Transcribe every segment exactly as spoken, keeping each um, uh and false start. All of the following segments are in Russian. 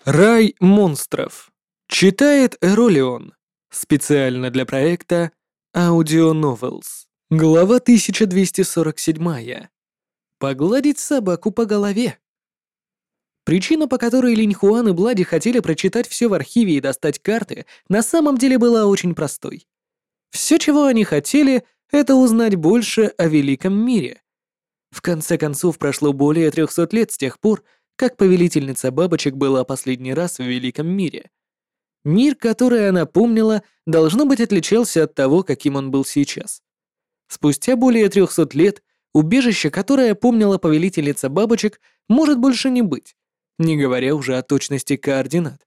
Рай монстров. Читает Эролион. Специально для проекта Audio Novels. Глава тысяча двести сорок семь. Погладить собаку по голове. Причина, по которой Линь Хуан и Блади хотели прочитать все в архиве и достать карты, на самом деле была очень простой. Все, чего они хотели, это узнать больше о великом мире. В конце концов, прошло более трехсот лет с тех пор, как повелительница бабочек была последний раз в великом мире. Мир, который она помнила, должно быть отличался от того, каким он был сейчас. Спустя более трехсот лет убежище, которое помнила повелительница бабочек, может больше не быть, не говоря уже о точности координат.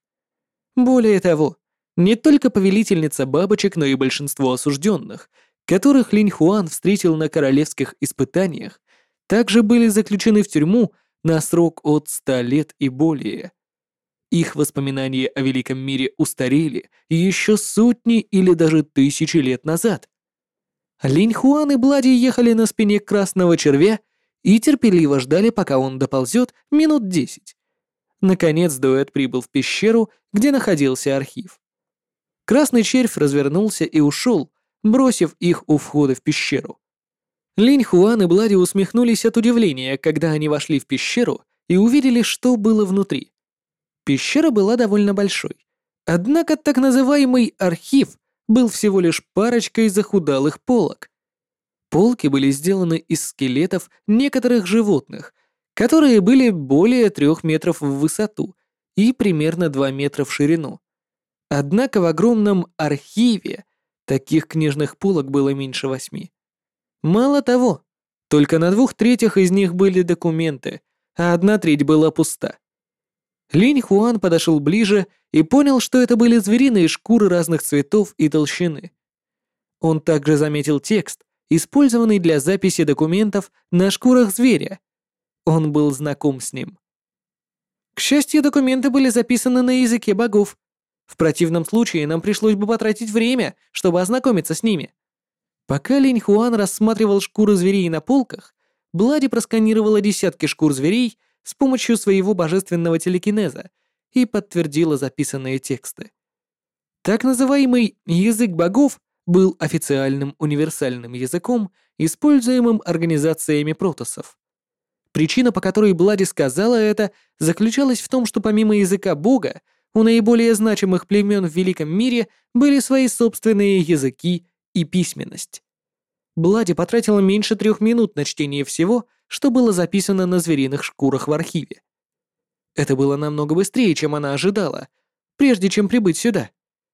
Более того, не только повелительница бабочек, но и большинство осужденных, которых Линь Хуан встретил на королевских испытаниях, также были заключены в тюрьму на срок от ста лет и более. Их воспоминания о великом мире устарели еще сотни или даже тысячи лет назад. Линь Хуан и Блади ехали на спине красного червя и терпеливо ждали, пока он доползет минут десять. Наконец дуэт прибыл в пещеру, где находился архив. Красный червь развернулся и ушел, бросив их у входа в пещеру. Линь Хуан и Блади усмехнулись от удивления, когда они вошли в пещеру и увидели, что было внутри. Пещера была довольно большой, однако так называемый архив был всего лишь парочкой захудалых полок. Полки были сделаны из скелетов некоторых животных, которые были более трех метров в высоту и примерно два метра в ширину. Однако в огромном архиве таких книжных полок было меньше восьми. Мало того, только на двух третях из них были документы, а одна треть была пуста. Линь Хуан подошел ближе и понял, что это были звериные шкуры разных цветов и толщины. Он также заметил текст, использованный для записи документов на шкурах зверя. Он был знаком с ним. К счастью, документы были записаны на языке богов. В противном случае нам пришлось бы потратить время, чтобы ознакомиться с ними. Пока Линь Хуан рассматривал шкуры зверей на полках, Блади просканировала десятки шкур зверей с помощью своего божественного телекинеза и подтвердила записанные тексты. Так называемый «язык богов» был официальным универсальным языком, используемым организациями протоссов. Причина, по которой Блади сказала это, заключалась в том, что помимо языка бога, у наиболее значимых племен в великом мире были свои собственные языки и письменность. Блади потратила меньше трех минут на чтение всего, что было записано на звериных шкурах в архиве. Это было намного быстрее, чем она ожидала, прежде чем прибыть сюда.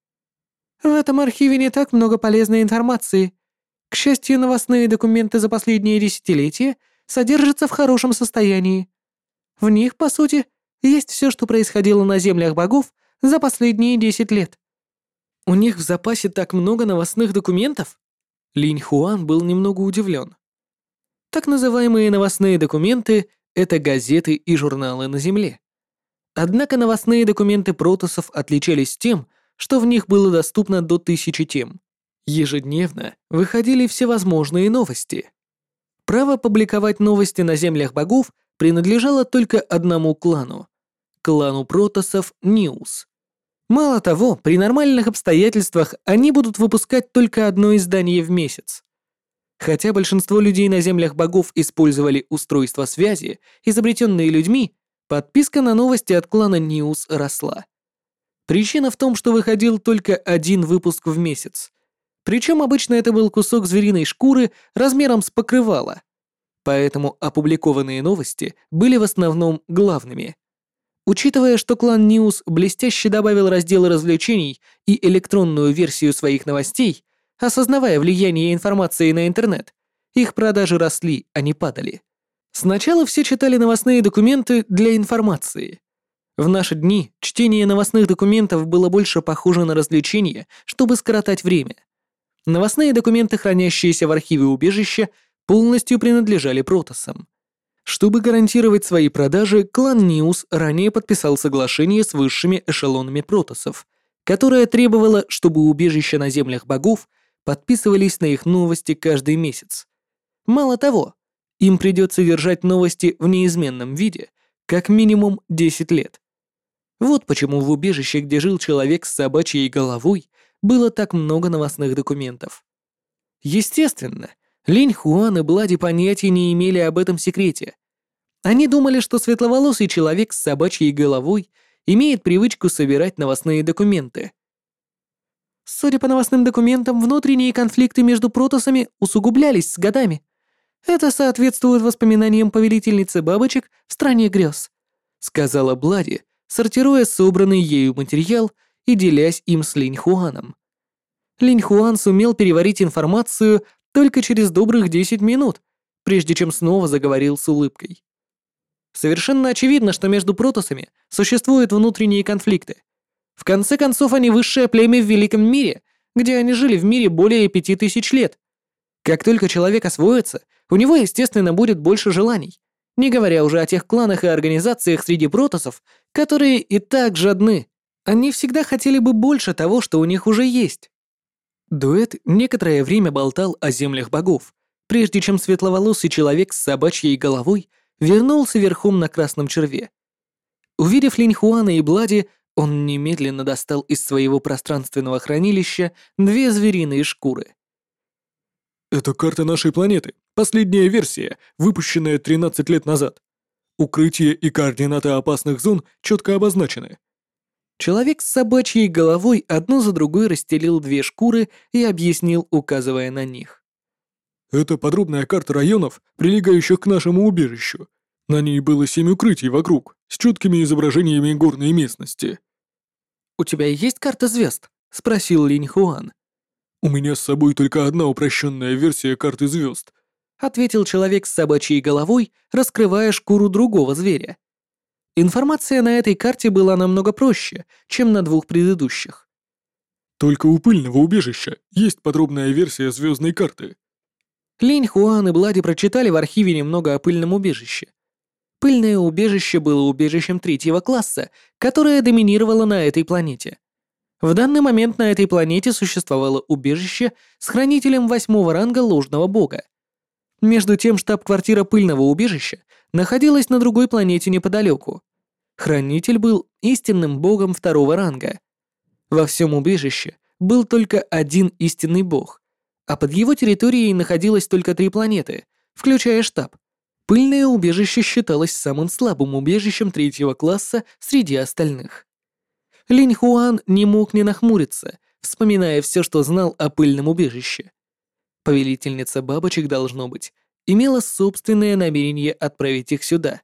В этом архиве не так много полезной информации. К счастью, новостные документы за последние десятилетия содержатся в хорошем состоянии. В них, по сути, есть все, что происходило на землях богов за последние десять лет. У них в запасе так много новостных документов? Линь Хуан был немного удивлен. Так называемые новостные документы — это газеты и журналы на Земле. Однако новостные документы протоссов отличались тем, что в них было доступно до тысячи тем. Ежедневно выходили всевозможные новости. Право публиковать новости на землях богов принадлежало только одному клану — клану протоссов Ньюс. Мало того, при нормальных обстоятельствах они будут выпускать только одно издание в месяц. Хотя большинство людей на землях богов использовали устройства связи, изобретенные людьми, подписка на новости от клана Ньюс росла. Причина в том, что выходил только один выпуск в месяц. Причем обычно это был кусок звериной шкуры размером с покрывало. Поэтому опубликованные новости были в основном главными. Учитывая, что клан Ньюс блестяще добавил разделы развлечений и электронную версию своих новостей, осознавая влияние информации на интернет, их продажи росли, а не падали. Сначала все читали новостные документы для информации. В наши дни чтение новостных документов было больше похоже на развлечение, чтобы скоротать время. Новостные документы, хранящиеся в архиве убежища, полностью принадлежали протоссам. Чтобы гарантировать свои продажи, клан Ньюс ранее подписал соглашение с высшими эшелонами протоссов, которое требовало, чтобы убежища на землях богов подписывались на их новости каждый месяц. Мало того, им придется держать новости в неизменном виде как минимум десять лет. Вот почему в убежище, где жил человек с собачьей головой, было так много новостных документов. Естественно, Линь Хуан и Блади понятия не имели об этом секрете. Они думали, что светловолосый человек с собачьей головой имеет привычку собирать новостные документы. Судя по новостным документам, внутренние конфликты между протоссами усугублялись с годами. Это соответствует воспоминаниям повелительницы бабочек в стране грез, сказала Блади, сортируя собранный ею материал и делясь им с Линь Хуаном. Линь Хуан сумел переварить информацию только через добрых десять минут, прежде чем снова заговорил с улыбкой. Совершенно очевидно, что между протоссами существуют внутренние конфликты. В конце концов, они высшее племя в Великом мире, где они жили в мире более пяти тысяч лет. Как только человек освоится, у него, естественно, будет больше желаний, не говоря уже о тех кланах и организациях среди протоссов, которые и так жадны. Они всегда хотели бы больше того, что у них уже есть. Дуэт некоторое время болтал о землях богов, прежде чем светловолосый человек с собачьей головой вернулся верхом на красном черве. Увидев Линь Хуана и Блади, он немедленно достал из своего пространственного хранилища две звериные шкуры. «Это карта нашей планеты, последняя версия, выпущенная тринадцать лет назад. Укрытие и координаты опасных зон четко обозначены». Человек с собачьей головой одну за другой расстелил две шкуры и объяснил, указывая на них. «Это подробная карта районов, прилегающих к нашему убежищу. На ней было семь укрытий вокруг, с четкими изображениями горной местности». «У тебя есть карта звезд?» — спросил Линь Хуан. «У меня с собой только одна упрощенная версия карты звезд», — ответил человек с собачьей головой, раскрывая шкуру другого зверя. Информация на этой карте была намного проще, чем на двух предыдущих. «Только у пыльного убежища есть подробная версия звездной карты». Линь Хуан и Блади прочитали в архиве немного о пыльном убежище. Пыльное убежище было убежищем третьего класса, которое доминировало на этой планете. В данный момент на этой планете существовало убежище с хранителем восьмого ранга ложного бога. Между тем, штаб-квартира пыльного убежища находилась на другой планете неподалеку. Хранитель был истинным богом второго ранга. Во всем убежище был только один истинный бог, а под его территорией находилось только три планеты, включая штаб. Пыльное убежище считалось самым слабым убежищем третьего класса среди остальных. Линь Хуан не мог не нахмуриться, вспоминая все, что знал о пыльном убежище. Повелительница бабочек, должно быть, имела собственное намерение отправить их сюда.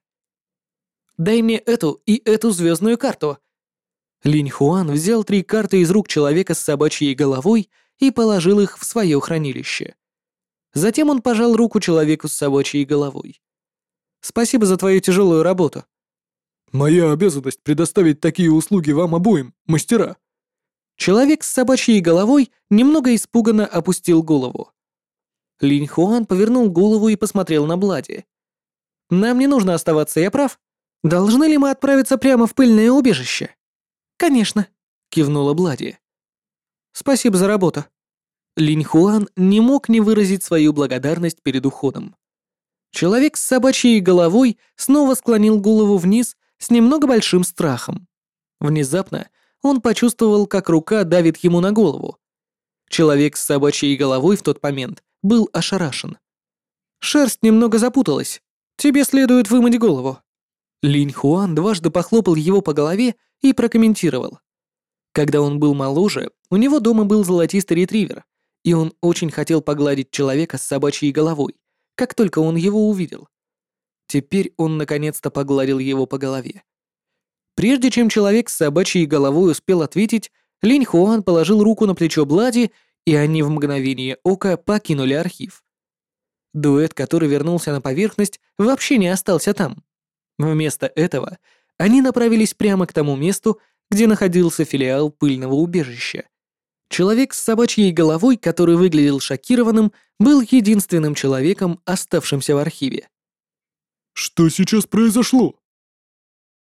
«Дай мне эту и эту звездную карту!» Линь Хуан взял три карты из рук человека с собачьей головой и положил их в свое хранилище. Затем он пожал руку человеку с собачьей головой. «Спасибо за твою тяжелую работу». «Моя обязанность предоставить такие услуги вам обоим, мастера». Человек с собачьей головой немного испуганно опустил голову. Линь Хуан повернул голову и посмотрел на Блади. «Нам не нужно оставаться, я прав? Должны ли мы отправиться прямо в пыльное убежище?» «Конечно», — кивнула Блади. «Спасибо за работу». Линь Хуан не мог не выразить свою благодарность перед уходом. Человек с собачьей головой снова склонил голову вниз с немного большим страхом. Внезапно он почувствовал, как рука давит ему на голову. Человек с собачьей головой в тот момент был ошарашен. «Шерсть немного запуталась. Тебе следует вымыть голову». Линь Хуан дважды похлопал его по голове и прокомментировал. Когда он был моложе, у него дома был золотистый ретривер, и он очень хотел погладить человека с собачьей головой, как только он его увидел. Теперь он наконец-то погладил его по голове. Прежде чем человек с собачьей головой успел ответить, Линь Хуан положил руку на плечо Блади, и они в мгновение ока покинули архив. Дуэт, который вернулся на поверхность, вообще не остался там. Вместо этого они направились прямо к тому месту, где находился филиал пыльного убежища. Человек с собачьей головой, который выглядел шокированным, был единственным человеком, оставшимся в архиве. «Что сейчас произошло?»